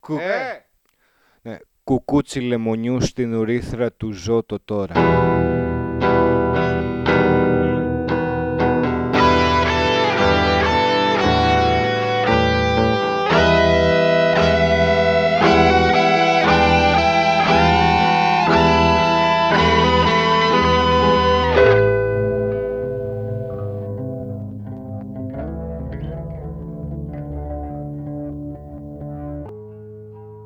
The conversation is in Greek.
Ναι. Κουκούτσι λεμονιού στην ουρήθρα του ζω το τώρα.